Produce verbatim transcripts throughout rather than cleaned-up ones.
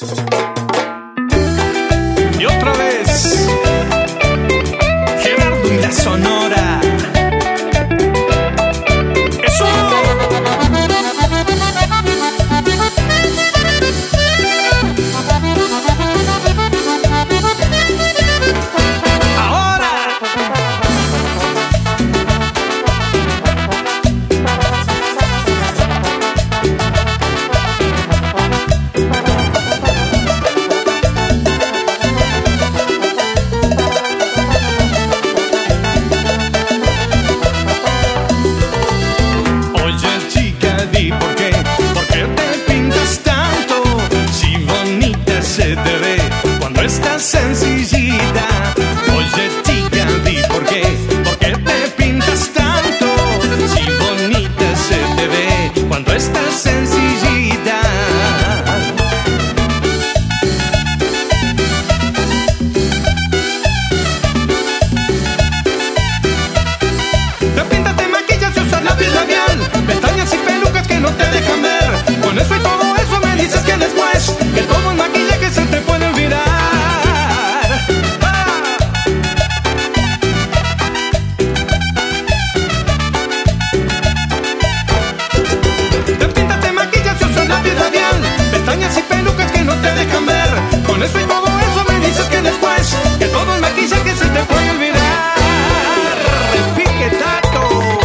Y otra vez, Gerardo y la Sonora. ¡Eso! Se te ve cuando estás sencillita. Oye chica, di por qué, por qué te pintas tanto. Si bonita se te ve cuando estás sencillita. Te pintas, te maquillas y usas lápiz labial, pestañas y pelucas que no te dejan ver. Con eso y todo eso me dices que después que todo el maquillaje se te puede olvidar. ¡Ah! Te pintas, te maquillas y usas lápiz labial, pestañas y pelucas que no te dejan ver. Con eso y todo eso me dices que después que todo el maquillaje se te puede olvidar. Repiquetato.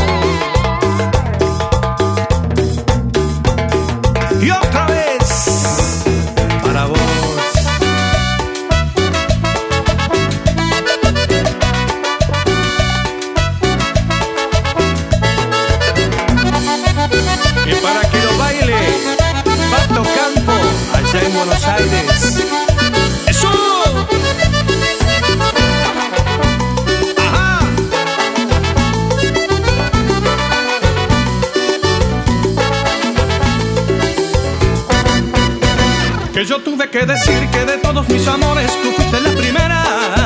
Y otra vez para vos. Y para que lo baile Pato Campo allá en Buenos Aires. ¡Eso! ¡Ajá! Que yo tuve que decir que de todos mis amores tú fuiste la primera.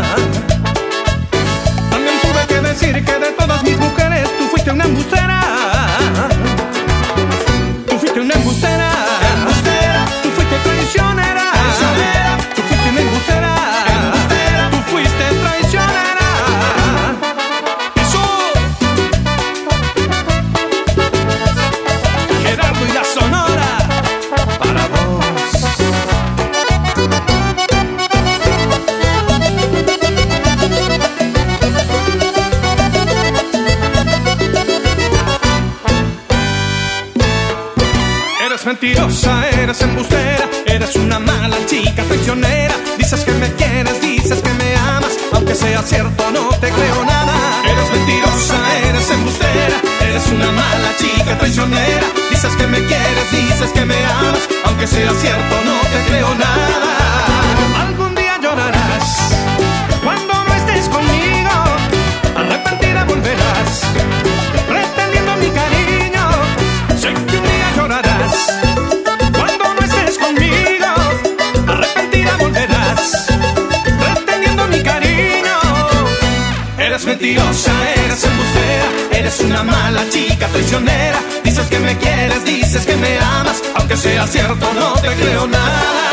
También tuve que decir que de todas mis mujeres tú fuiste una embustera. Tú fuiste una embustera. Embustera. Tú fuiste traicionera. Traicionera. Tú fuiste una embustera. Embustera. Tú fuiste traicionera. Eso. Gerardo y la Sonora para vos. Eres mentirosa, eres embustera, eres una mala chica traicionera. Dices que me quieres, dices que me amas, aunque sea cierto no te creo nada. Eres mentirosa, eres embustera, eres una mala chica traicionera. Dices que me quieres, dices que me amas, aunque sea cierto no te creo nada. Algún día llorarás cuando no estés conmigo, arrepentida volverás, pretendiendo mi cariño. Sé que un día llorarás cuando no estés conmigo, arrepentida volverás, pretendiendo mi cariño. Eres mentirosa, eres embustera, eres una mala chica traicionera. Dices que me quieres, dices que me amas, aunque sea cierto no te creo nada.